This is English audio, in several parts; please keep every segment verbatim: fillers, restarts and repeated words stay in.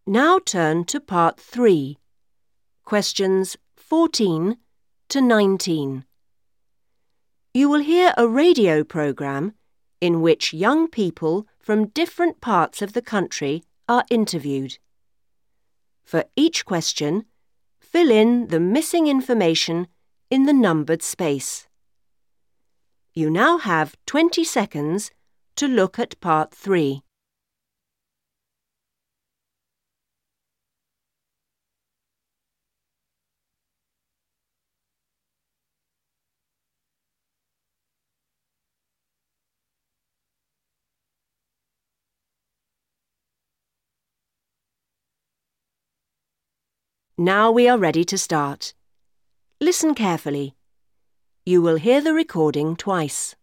Now turn to part three, questions fourteen to nineteen. You will hear a radio programme in which young people from different parts of the country are interviewed. For each question, fill in the missing information in the numbered space. You now have twenty seconds to look at part three. Now we are ready to start. Listen carefully. You will hear the recording twice.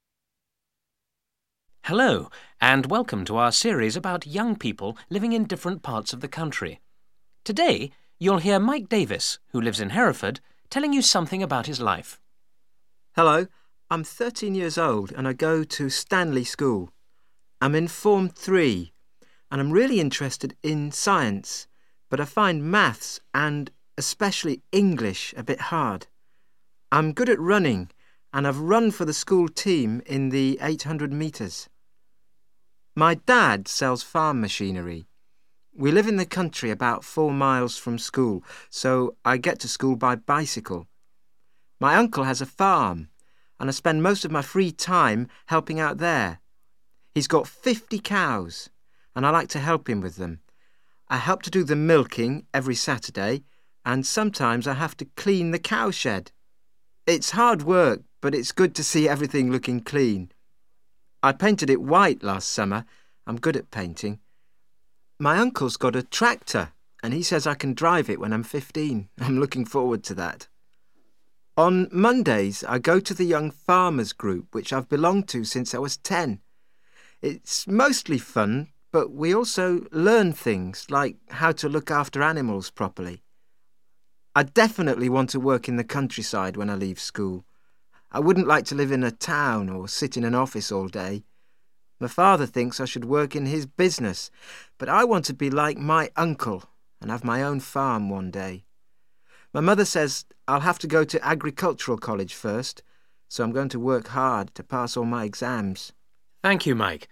Hello, and welcome to our series about young people living in different parts of the country. Today, you'll hear Mike Davis, who lives in Hereford, telling you something about his life. Hello, I'm thirteen years old and I go to Stanley School. I'm in Form three and I'm really interested in science, but I find maths and especially English a bit hard. I'm good at running and I've run for the school team in the eight hundred metres. My dad sells farm machinery. We live in the country about four miles from school, so I get to school by bicycle. My uncle has a farm, and I spend most of my free time helping out there. He's got fifty cows, and I like to help him with them. I help to do the milking every Saturday, and sometimes I have to clean the cowshed. It's hard work, but it's good to see everything looking clean. I painted it white last summer. I'm good at painting. My uncle's got a tractor, and he says I can drive it when I'm fifteen. I'm looking forward to that. On Mondays, I go to the Young Farmers Group, which I've belonged to since I was ten. It's mostly fun, but we also learn things like how to look after animals properly. I definitely want to work in the countryside when I leave school. I wouldn't like to live in a town or sit in an office all day. My father thinks I should work in his business, but I want to be like my uncle and have my own farm one day. My mother says I'll have to go to agricultural college first, so I'm going to work hard to pass all my exams. Thank you, Mike.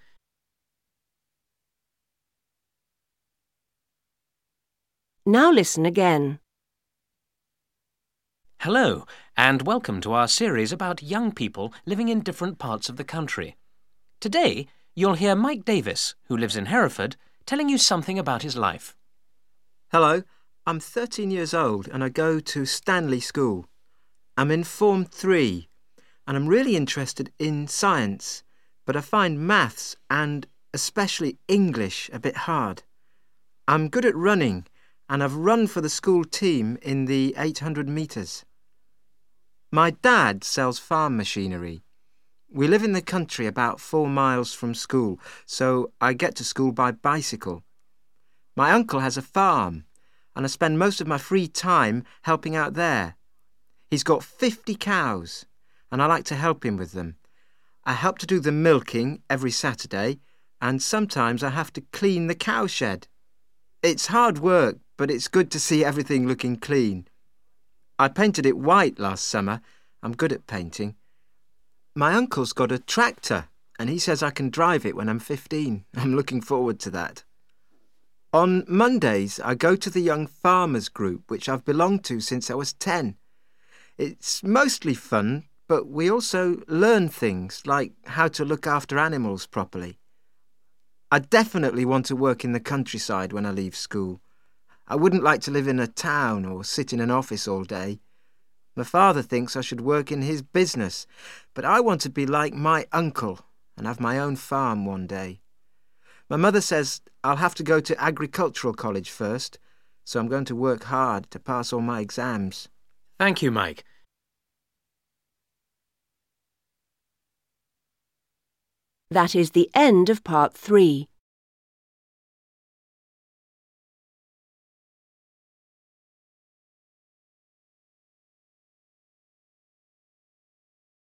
Now listen again. Hello, and welcome to our series about young people living in different parts of the country. Today, you'll hear Mike Davis, who lives in Hereford, telling you something about his life. Hello, I'm thirteen years old and I go to Stanley School. I'm in Form three and I'm really interested in science, but I find maths and especially English a bit hard. I'm good at running and I've run for the school team in the eight hundred metres. My dad sells farm machinery. We live in the country about four miles from school, so I get to school by bicycle. My uncle has a farm, and I spend most of my free time helping out there. He's got fifty cows, and I like to help him with them. I help to do the milking every Saturday, and sometimes I have to clean the cowshed. It's hard work, but it's good to see everything looking clean. I painted it white last summer. I'm good at painting. My uncle's got a tractor, and he says I can drive it when I'm fifteen. I'm looking forward to that. On Mondays, I go to the Young Farmers Group, which I've belonged to since I was ten. It's mostly fun, but we also learn things like how to look after animals properly. I definitely want to work in the countryside when I leave school. I wouldn't like to live in a town or sit in an office all day. My father thinks I should work in his business, but I want to be like my uncle and have my own farm one day. My mother says I'll have to go to agricultural college first, so I'm going to work hard to pass all my exams. Thank you, Mike. That is the end of part three.